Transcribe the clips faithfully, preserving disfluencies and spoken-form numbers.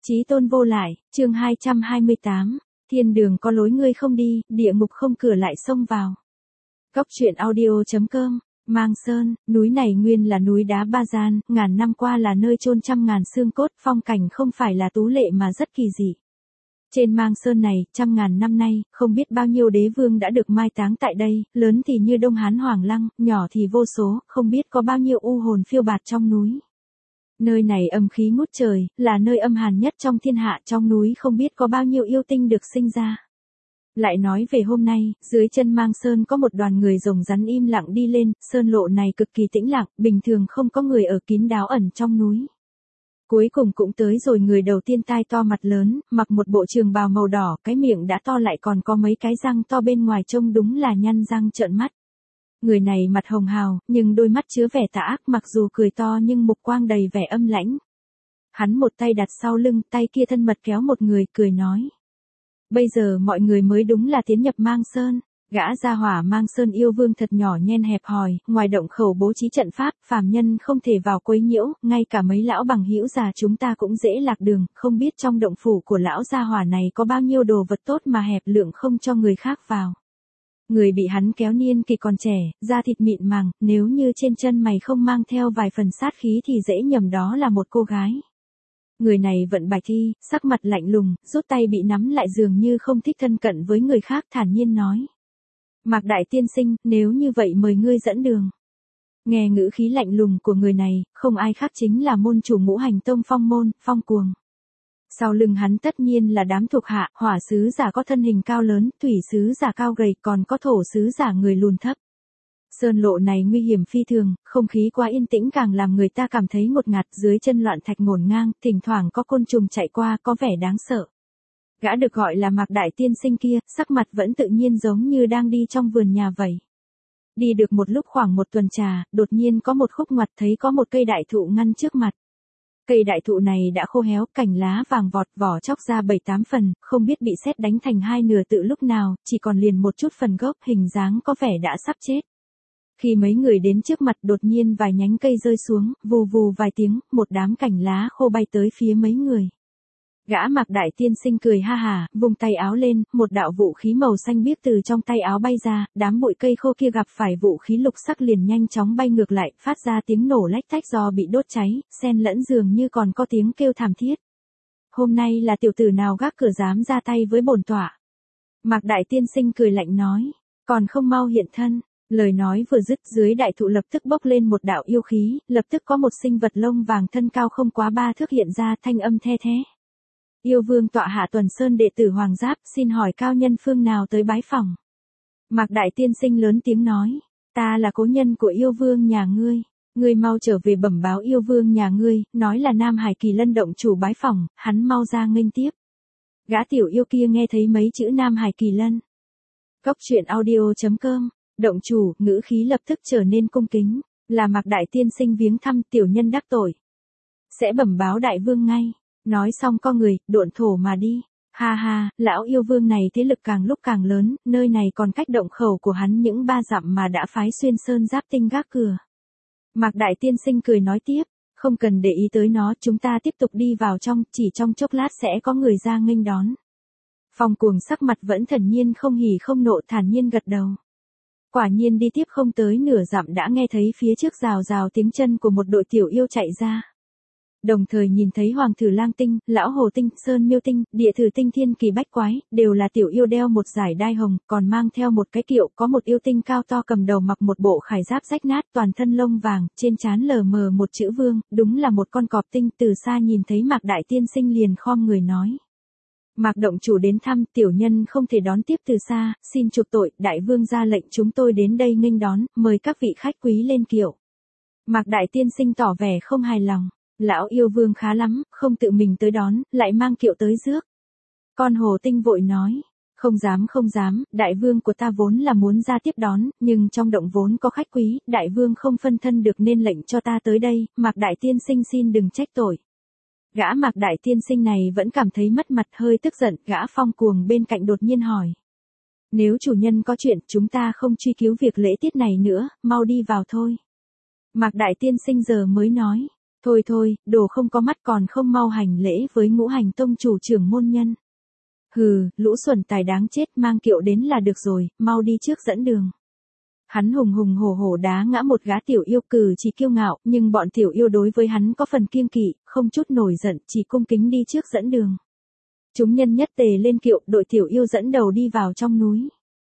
Chí tôn vô lại, chương hai trăm hai mươi tám, thiên đường có lối ngươi không đi, địa ngục không cửa lại xông vào. Góc truyện audio.com, Mang Sơn, núi này nguyên là núi đá Ba Gian, ngàn năm qua là nơi chôn trăm ngàn xương cốt, phong cảnh không phải là tú lệ mà rất kỳ dị. Trên Mang Sơn này, trăm ngàn năm nay, không biết bao nhiêu đế vương đã được mai táng tại đây, lớn thì như Đông Hán Hoàng Lăng, nhỏ thì vô số, không biết có bao nhiêu u hồn phiêu bạt trong núi. Nơi này âm khí ngút trời, là nơi âm hàn nhất trong thiên hạ, trong núi không biết có bao nhiêu yêu tinh được sinh ra. Lại nói về hôm nay, dưới chân Mang Sơn có một đoàn người rồng rắn im lặng đi lên, sơn lộ này cực kỳ tĩnh lặng, bình thường không có người ở kín đáo ẩn trong núi. Cuối cùng cũng tới rồi người đầu tiên tai to mặt lớn, mặc một bộ trường bào màu đỏ, cái miệng đã to lại còn có mấy cái răng to bên ngoài trông đúng là nhăn răng trợn mắt. Người này mặt hồng hào, nhưng đôi mắt chứa vẻ tà ác, mặc dù cười to nhưng mục quang đầy vẻ âm lãnh. Hắn một tay đặt sau lưng, tay kia thân mật kéo một người, cười nói. Bây giờ mọi người mới đúng là tiến nhập Mang Sơn. Gã gia hỏa Mang Sơn yêu vương thật nhỏ nhen hẹp hòi, ngoài động khẩu bố trí trận pháp, phàm nhân không thể vào quấy nhiễu, ngay cả mấy lão bằng hữu già chúng ta cũng dễ lạc đường, không biết trong động phủ của lão gia hỏa này có bao nhiêu đồ vật tốt mà hẹp lượng không cho người khác vào. Người bị hắn kéo niên kỳ còn trẻ, da thịt mịn màng, nếu như trên chân mày không mang theo vài phần sát khí thì dễ nhầm đó là một cô gái. Người này vận bạch thi, sắc mặt lạnh lùng, rút tay bị nắm lại dường như không thích thân cận với người khác, thản nhiên nói. Mạc đại tiên sinh, nếu như vậy mời ngươi dẫn đường. Nghe ngữ khí lạnh lùng của người này, không ai khác chính là môn chủ Ngũ Hành Tông Phong Môn, Phong Cuồng. Sau lưng hắn tất nhiên là đám thuộc hạ, hỏa sứ giả có thân hình cao lớn, thủy sứ giả cao gầy, còn có thổ sứ giả người lùn thấp. Sơn lộ này nguy hiểm phi thường, không khí quá yên tĩnh càng làm người ta cảm thấy ngột ngạt, dưới chân loạn thạch ngổn ngang, thỉnh thoảng có côn trùng chạy qua, có vẻ đáng sợ. Gã được gọi là Mạc đại tiên sinh kia, sắc mặt vẫn tự nhiên giống như đang đi trong vườn nhà vậy. Đi được một lúc khoảng một tuần trà, đột nhiên có một khúc ngoặt thấy có một cây đại thụ ngăn trước mặt. Cây đại thụ này đã khô héo, cành lá vàng vọt, vỏ chóc ra bảy tám phần, không biết bị sét đánh thành hai nửa tự lúc nào, chỉ còn liền một chút phần gốc, hình dáng có vẻ đã sắp chết. Khi mấy người đến trước mặt đột nhiên vài nhánh cây rơi xuống, vù vù vài tiếng, một đám cành lá khô bay tới phía mấy người. Gã Mạc đại tiên sinh cười ha hà, vung tay áo lên, một đạo vũ khí màu xanh biếc từ trong tay áo bay ra, đám bụi cây khô kia gặp phải vũ khí lục sắc liền nhanh chóng bay ngược lại, phát ra tiếng nổ lách tách do bị đốt cháy, xen lẫn dường như còn có tiếng kêu thảm thiết. Hôm nay là tiểu tử nào gác cửa dám ra tay với bổn tọa? Mạc đại tiên sinh cười lạnh nói, còn không mau hiện thân. Lời nói vừa dứt, dưới đại thụ lập tức bốc lên một đạo yêu khí, lập tức có một sinh vật lông vàng thân cao không quá ba thước hiện ra, thanh âm the thế. Yêu vương tọa hạ Tuần Sơn đệ tử Hoàng Giáp, xin hỏi cao nhân phương nào tới bái phỏng. Mạc đại tiên sinh lớn tiếng nói, ta là cố nhân của yêu vương nhà ngươi, ngươi mau trở về bẩm báo yêu vương nhà ngươi, nói là Nam Hải Kỳ Lân động chủ bái phỏng, hắn mau ra nghênh tiếp. Gã tiểu yêu kia nghe thấy mấy chữ Nam Hải Kỳ Lân. Góc truyện audio.com, động chủ, ngữ khí lập tức trở nên cung kính, là Mạc đại tiên sinh viếng thăm tiểu nhân đắc tội. Sẽ bẩm báo đại vương ngay. Nói xong co người, độn thổ mà đi. Ha ha, lão yêu vương này thế lực càng lúc càng lớn, nơi này còn cách động khẩu của hắn những ba dặm mà đã phái xuyên sơn giáp tinh gác cửa. Mạc đại tiên sinh cười nói tiếp, không cần để ý tới nó, chúng ta tiếp tục đi vào trong, chỉ trong chốc lát sẽ có người ra nghênh đón. Phong Cuồng sắc mặt vẫn thản nhiên không hỉ không nộ, thản nhiên gật đầu. Quả nhiên đi tiếp không tới nửa dặm đã nghe thấy phía trước rào rào tiếng chân của một đội tiểu yêu chạy ra. Đồng thời nhìn thấy Hoàng Thử Lang Tinh, Lão Hồ Tinh, Sơn Miêu Tinh, Địa Thử Tinh Thiên Kỳ Bách Quái, đều là tiểu yêu đeo một dải đai hồng, còn mang theo một cái kiệu, có một yêu tinh cao to cầm đầu mặc một bộ khải giáp rách nát, toàn thân lông vàng, trên trán lờ mờ một chữ vương, đúng là một con cọp tinh, từ xa nhìn thấy Mạc đại tiên sinh liền khom người nói. Mạc động chủ đến thăm, tiểu nhân không thể đón tiếp từ xa, xin chuộc tội, đại vương ra lệnh chúng tôi đến đây nghênh đón, mời các vị khách quý lên kiệu. Mạc đại tiên sinh tỏ vẻ không hài lòng. Lão yêu vương khá lắm, không tự mình tới đón, lại mang kiệu tới rước. Con hồ tinh vội nói, không dám không dám, đại vương của ta vốn là muốn ra tiếp đón, nhưng trong động vốn có khách quý, đại vương không phân thân được nên lệnh cho ta tới đây, Mạc đại tiên sinh xin đừng trách tội. Gã Mạc đại tiên sinh này vẫn cảm thấy mất mặt, hơi tức giận, gã Phong Cuồng bên cạnh đột nhiên hỏi. Nếu chủ nhân có chuyện, chúng ta không truy cứu việc lễ tiết này nữa, mau đi vào thôi. Mạc đại tiên sinh giờ mới nói. Thôi thôi, đồ không có mắt còn không mau hành lễ với ngũ hành tông chủ trưởng môn nhân. Hừ, lũ xuẩn tài đáng chết, mang kiệu đến là được rồi, mau đi trước dẫn đường. Hắn hùng hùng hổ hổ đá ngã một gã tiểu yêu, cử chỉ kiêu ngạo, nhưng bọn tiểu yêu đối với hắn có phần kiêng kỵ, không chút nổi giận, chỉ cung kính đi trước dẫn đường. Chúng nhân nhất tề lên kiệu, đội tiểu yêu dẫn đầu đi vào trong núi.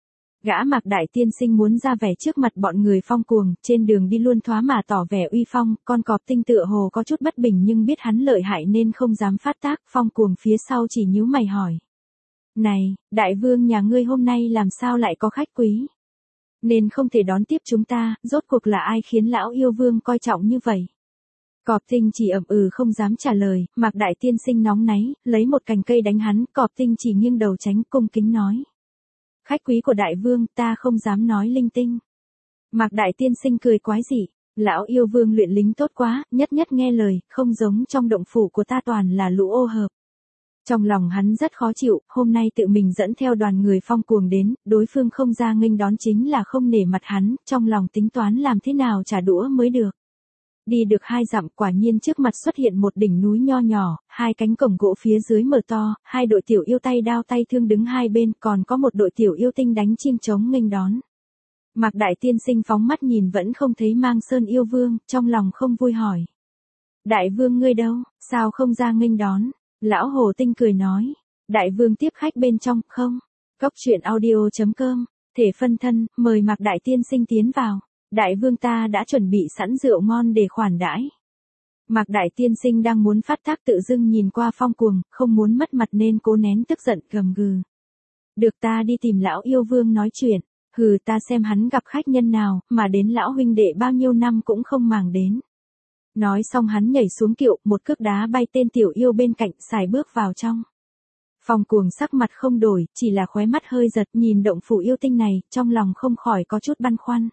Gã Mạc Đại Tiên Sinh muốn ra vẻ trước mặt bọn người Phong Cuồng, trên đường đi luôn thoá mà tỏ vẻ uy phong, con cọp tinh tựa hồ có chút bất bình nhưng biết hắn lợi hại nên không dám phát tác. Phong Cuồng phía sau chỉ nhíu mày hỏi. Này, đại vương nhà ngươi hôm nay làm sao lại có khách quý? Nên không thể đón tiếp chúng ta, rốt cuộc là ai khiến lão yêu vương coi trọng như vậy? Cọp tinh chỉ ậm ừ không dám trả lời, Mạc Đại Tiên Sinh nóng náy, lấy một cành cây đánh hắn, cọp tinh chỉ nghiêng đầu tránh, cung kính nói. Khách quý của đại vương, ta không dám nói linh tinh. Mạc Đại Tiên Sinh cười quái dị, lão yêu vương luyện lính tốt quá, nhất nhất nghe lời, không giống trong động phủ của ta toàn là lũ ô hợp. Trong lòng hắn rất khó chịu, hôm nay tự mình dẫn theo đoàn người Phong Cuồng đến, đối phương không ra nghênh đón chính là không nể mặt hắn, trong lòng tính toán làm thế nào trả đũa mới được. Đi được hai dặm, quả nhiên trước mặt xuất hiện một đỉnh núi nho nhỏ, hai cánh cổng gỗ phía dưới mở to, hai đội tiểu yêu tay đao tay thương đứng hai bên, còn có một đội tiểu yêu tinh đánh chiêng trống nghênh đón. Mạc Đại Tiên Sinh phóng mắt nhìn vẫn không thấy Mang Sơn yêu vương, trong lòng không vui hỏi. Đại vương ngươi đâu, sao không ra nghênh đón? Lão Hồ Tinh cười nói. Đại vương tiếp khách bên trong, không? Cốc truyện audio chấm com, thể phân thân, mời Mạc Đại Tiên Sinh tiến vào. Đại vương ta đã chuẩn bị sẵn rượu ngon để khoản đãi. Mạc Đại Tiên Sinh đang muốn phát tác tự dưng nhìn qua Phong Cuồng, không muốn mất mặt nên cố nén tức giận gầm gừ. Được, ta đi tìm lão yêu vương nói chuyện, hừ, ta xem hắn gặp khách nhân nào, mà đến lão huynh đệ bao nhiêu năm cũng không màng đến. Nói xong hắn nhảy xuống kiệu, một cước đá bay tên tiểu yêu bên cạnh, xài bước vào trong. Phong Cuồng sắc mặt không đổi, chỉ là khóe mắt hơi giật, nhìn động phủ yêu tinh này, trong lòng không khỏi có chút băn khoăn.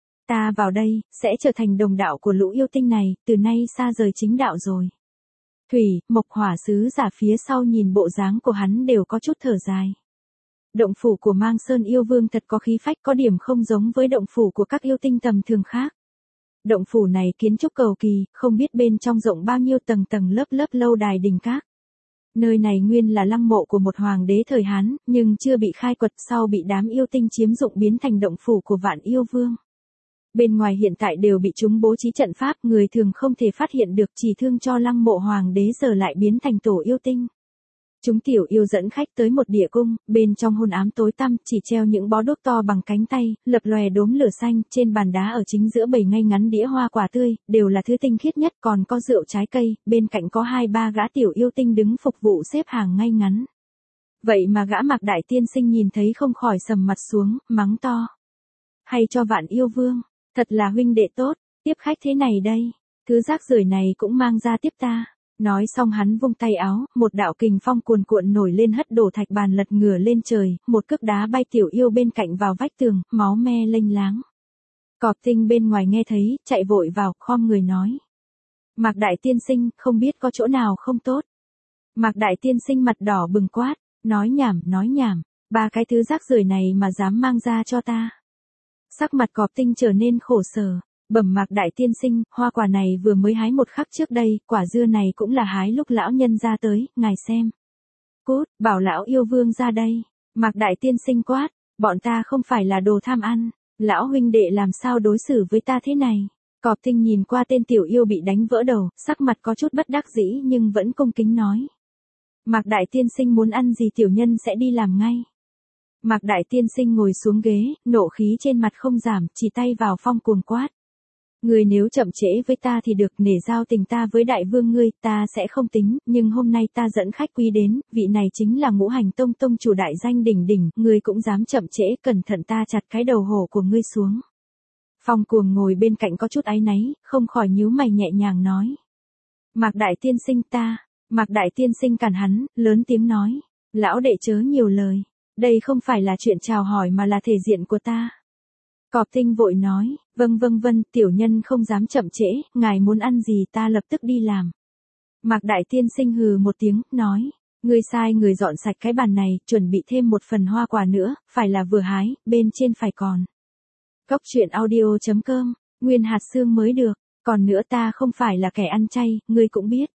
Ta vào đây, sẽ trở thành đồng đạo của lũ yêu tinh này, từ nay xa rời chính đạo rồi. Thủy, Mộc Hỏa sứ giả phía sau nhìn bộ dáng của hắn đều có chút thở dài. Động phủ của Mang Sơn yêu vương thật có khí phách, có điểm không giống với động phủ của các yêu tinh tầm thường khác. Động phủ này kiến trúc cầu kỳ, không biết bên trong rộng bao nhiêu tầng tầng lớp lớp lâu đài đình các. Nơi này nguyên là lăng mộ của một hoàng đế thời Hán, nhưng chưa bị khai quật, sau bị đám yêu tinh chiếm dụng biến thành động phủ của Vạn Yêu Vương. Bên ngoài hiện tại đều bị chúng bố trí trận pháp, người thường không thể phát hiện được, chỉ thương cho lăng mộ hoàng đế giờ lại biến thành tổ yêu tinh. Chúng tiểu yêu dẫn khách tới một địa cung, bên trong hôn ám tối tăm, chỉ treo những bó đuốc to bằng cánh tay, lập lòe đốm lửa xanh, trên bàn đá ở chính giữa bày ngay ngắn đĩa hoa quả tươi, đều là thứ tinh khiết nhất, còn có rượu trái cây, bên cạnh có hai ba gã tiểu yêu tinh đứng phục vụ xếp hàng ngay ngắn. Vậy mà gã Mạc Đại Tiên Sinh nhìn thấy không khỏi sầm mặt xuống, mắng to. Hay cho Vạn Yêu Vương, thật là huynh đệ tốt, tiếp khách thế này đây, thứ rác rưởi này cũng mang ra tiếp ta. Nói xong hắn vung tay áo, một đạo kình phong cuồn cuộn nổi lên hất đổ thạch bàn lật ngửa lên trời, một cước đá bay tiểu yêu bên cạnh vào vách tường, máu me lênh láng. Cọp tinh bên ngoài nghe thấy, chạy vội vào, khom người nói. Mạc Đại Tiên Sinh, không biết có chỗ nào không tốt. Mạc Đại Tiên Sinh mặt đỏ bừng quát, nói nhảm, nói nhảm, ba cái thứ rác rưởi này mà dám mang ra cho ta. Sắc mặt cọp tinh trở nên khổ sở. Bẩm Mạc Đại Tiên Sinh, hoa quả này vừa mới hái một khắc trước đây, quả dưa này cũng là hái lúc lão nhân ra tới, ngài xem. Cút, bảo lão yêu vương ra đây. Mạc Đại Tiên Sinh quát, bọn ta không phải là đồ tham ăn, lão huynh đệ làm sao đối xử với ta thế này. Cọp tinh nhìn qua tên tiểu yêu bị đánh vỡ đầu, sắc mặt có chút bất đắc dĩ nhưng vẫn cung kính nói. Mạc Đại Tiên Sinh muốn ăn gì tiểu nhân sẽ đi làm ngay. Mạc Đại Tiên Sinh ngồi xuống ghế, nộ khí trên mặt không giảm, chỉ tay vào Phong Cuồng quát. Người nếu chậm trễ với ta thì được, nể giao tình ta với đại vương ngươi, ta sẽ không tính, nhưng hôm nay ta dẫn khách quý đến, vị này chính là Ngũ Hành Tông tông chủ đại danh đỉnh đỉnh, ngươi cũng dám chậm trễ, cẩn thận ta chặt cái đầu hổ của ngươi xuống. Phong Cuồng ngồi bên cạnh có chút áy náy, không khỏi nhíu mày nhẹ nhàng nói. Mạc Đại Tiên Sinh ta, Mạc Đại Tiên Sinh cản hắn, lớn tiếng nói, lão đệ chớ nhiều lời, đây không phải là chuyện chào hỏi mà là thể diện của ta. Cọp tinh vội nói, vâng vâng vâng, tiểu nhân không dám chậm trễ, ngài muốn ăn gì ta lập tức đi làm. Mạc Đại Tiên Sinh hừ một tiếng, nói, ngươi sai người dọn sạch cái bàn này, chuẩn bị thêm một phần hoa quả nữa, phải là vừa hái, bên trên phải còn. Cốc truyện audio chấm com, nguyên hạt xương mới được. Còn nữa ta không phải là kẻ ăn chay, ngươi cũng biết.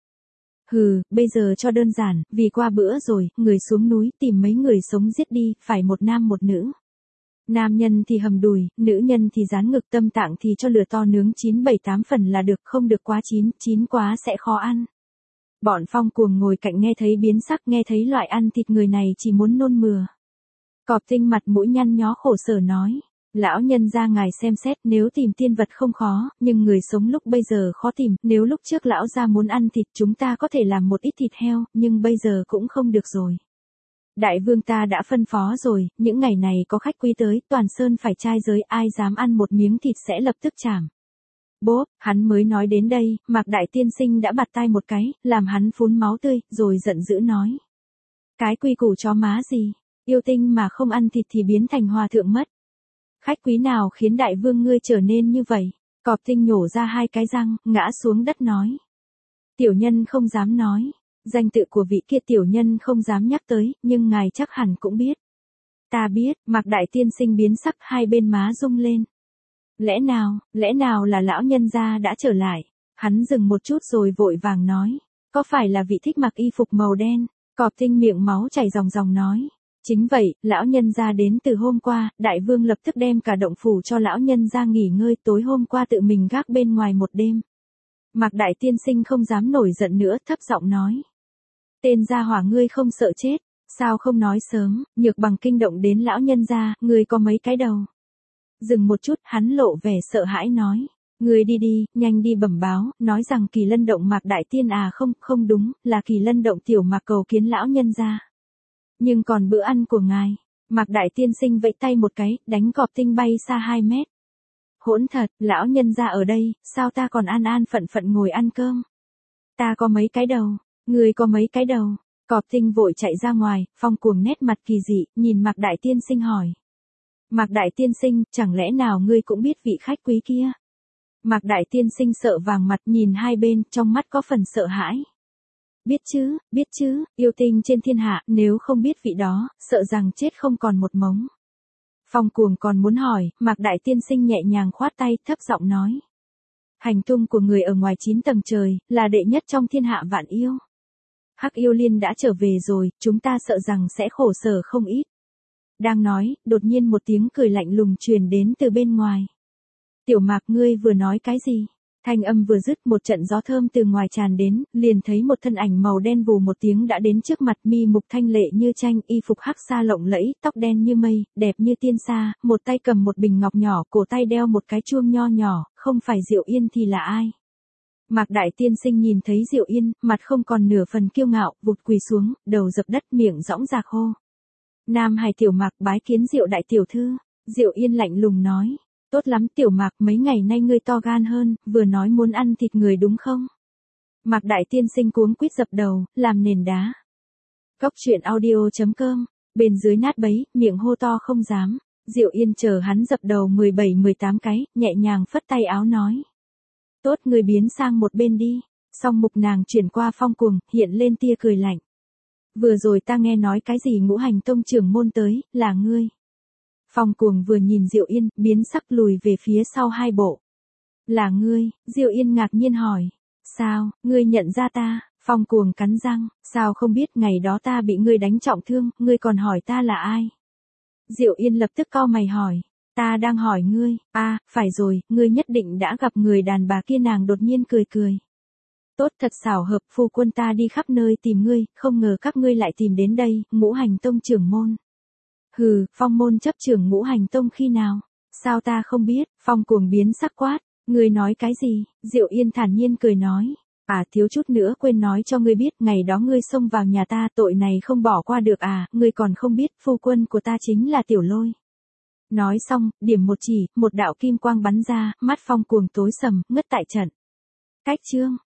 Hừ, bây giờ cho đơn giản, vì qua bữa rồi, người xuống núi tìm mấy người sống giết đi, phải một nam một nữ. Nam nhân thì hầm đùi, nữ nhân thì rán ngực, tâm tạng thì cho lửa to nướng chín bảy tám phần là được, không được quá chín, chín quá sẽ khó ăn. Bọn Phong Cuồng ngồi cạnh nghe thấy biến sắc, nghe thấy loại ăn thịt người này chỉ muốn nôn mửa. Cọp Tinh mặt mũi nhăn nhó khổ sở nói. Lão nhân gia ngài xem xét, nếu tìm tiên vật không khó, nhưng người sống lúc bây giờ khó tìm, nếu lúc trước lão gia muốn ăn thịt chúng ta có thể làm một ít thịt heo, nhưng bây giờ cũng không được rồi. Đại vương ta đã phân phó rồi, những ngày này có khách quý tới, toàn sơn phải trai giới, ai dám ăn một miếng thịt sẽ lập tức chảm. Bốp, hắn mới nói đến đây, Mạc Đại Tiên Sinh đã bạt tai một cái, làm hắn phun máu tươi, rồi giận dữ nói. Cái quy củ chó má gì, yêu tinh mà không ăn thịt thì biến thành hòa thượng mất. Khách quý nào khiến đại vương ngươi trở nên như vậy? Cọp Tinh nhổ ra hai cái răng, ngã xuống đất nói. Tiểu nhân không dám nói. Danh tự của vị kia tiểu nhân không dám nhắc tới, nhưng ngài chắc hẳn cũng biết. Ta biết, Mạc Đại Tiên Sinh biến sắc, hai bên má rung lên. Lẽ nào, lẽ nào là lão nhân gia đã trở lại? Hắn dừng một chút rồi vội vàng nói. Có phải là vị thích mặc y phục màu đen? Cọp Tinh miệng máu chảy ròng ròng nói. Chính vậy, lão nhân gia đến từ hôm qua, đại vương lập tức đem cả động phủ cho lão nhân gia nghỉ ngơi, tối hôm qua tự mình gác bên ngoài một đêm. Mạc Đại Tiên Sinh không dám nổi giận nữa, thấp giọng nói. Tên gia hỏa ngươi không sợ chết, sao không nói sớm, nhược bằng kinh động đến lão nhân gia, ngươi có mấy cái đầu. Dừng một chút, hắn lộ vẻ sợ hãi nói. Ngươi đi đi, nhanh đi bẩm báo, nói rằng Kỳ Lân động Mạc Đại Tiên à không, không đúng, là Kỳ Lân động tiểu Mạc cầu kiến lão nhân gia. Nhưng còn bữa ăn của ngài, Mạc Đại Tiên Sinh vẫy tay một cái, đánh Cọp Tinh bay xa hai mét. Hỗn thật, lão nhân gia ở đây, sao ta còn an an phận phận ngồi ăn cơm? Ta có mấy cái đầu, người có mấy cái đầu? Cọp Tinh vội chạy ra ngoài, Phong Cuồng nét mặt kỳ dị, nhìn Mạc Đại Tiên Sinh hỏi. Mạc Đại Tiên Sinh, chẳng lẽ nào ngươi cũng biết vị khách quý kia? Mạc Đại Tiên Sinh sợ vàng mặt nhìn hai bên, trong mắt có phần sợ hãi. Biết chứ, biết chứ, yêu tinh trên thiên hạ, nếu không biết vị đó, sợ rằng chết không còn một mống. Phong Cuồng còn muốn hỏi, Mạc Đại Tiên Sinh nhẹ nhàng khoát tay, thấp giọng nói. Hành tung của người ở ngoài chín tầng trời, là đệ nhất trong thiên hạ vạn yêu. Hắc yêu liên đã trở về rồi, chúng ta sợ rằng sẽ khổ sở không ít. Đang nói, đột nhiên một tiếng cười lạnh lùng truyền đến từ bên ngoài. Tiểu Mạc ngươi vừa nói cái gì? Thanh âm vừa dứt, một trận gió thơm từ ngoài tràn đến, liền thấy một thân ảnh màu đen vù một tiếng đã đến trước mặt, mi mục thanh lệ như tranh, y phục hắc sa lộng lẫy, tóc đen như mây, đẹp như tiên sa, một tay cầm một bình ngọc nhỏ, cổ tay đeo một cái chuông nho nhỏ, không phải Diệu Yên thì là ai? Mạc Đại Tiên Sinh nhìn thấy Diệu Yên, mặt không còn nửa phần kiêu ngạo, vụt quỳ xuống, đầu dập đất, miệng dõng dạc hô. Nam Hải tiểu Mạc bái kiến Diệu đại tiểu thư. Diệu Yên lạnh lùng nói. Tốt lắm tiểu Mạc, mấy ngày nay ngươi to gan hơn, vừa nói muốn ăn thịt người đúng không? Mạc Đại Tiên Sinh cuống quýt dập đầu, làm nền đá. Góc truyện audio chấm com, bên dưới nát bấy, miệng hô to không dám. Diệu Yên chờ hắn dập đầu mười bảy mười tám cái, nhẹ nhàng phất tay áo nói. Tốt, người biến sang một bên đi. Song mục nàng chuyển qua Phong Cuồng, hiện lên tia cười lạnh. Vừa rồi ta nghe nói cái gì Ngũ Hành Tông trưởng môn tới, là ngươi. Phong Cuồng vừa nhìn Diệu Yên, biến sắc lùi về phía sau hai bộ. Là ngươi, Diệu Yên ngạc nhiên hỏi. Sao, ngươi nhận ra ta? Phong Cuồng cắn răng, sao không biết ngày đó ta bị ngươi đánh trọng thương, ngươi còn hỏi ta là ai? Diệu Yên lập tức cau mày hỏi. Ta đang hỏi ngươi, à, phải rồi, ngươi nhất định đã gặp người đàn bà kia. Nàng đột nhiên cười cười. Tốt, thật xảo hợp, phu quân ta đi khắp nơi tìm ngươi, không ngờ các ngươi lại tìm đến đây, Ngũ Hành Tông trưởng môn. Hừ, Phong môn chấp trưởng Ngũ Hành Tông khi nào? Sao ta không biết? Phong Cuồng biến sắc quát. Ngươi nói cái gì? Diệu Yên thản nhiên cười nói. À, thiếu chút nữa quên nói cho ngươi biết, ngày đó ngươi xông vào nhà ta, tội này không bỏ qua được à, ngươi còn không biết, phu quân của ta chính là Tiểu Lôi. Nói xong, điểm một chỉ, một đạo kim quang bắn ra, mắt Phong Cuồng tối sầm, ngất tại trận. Cách chương.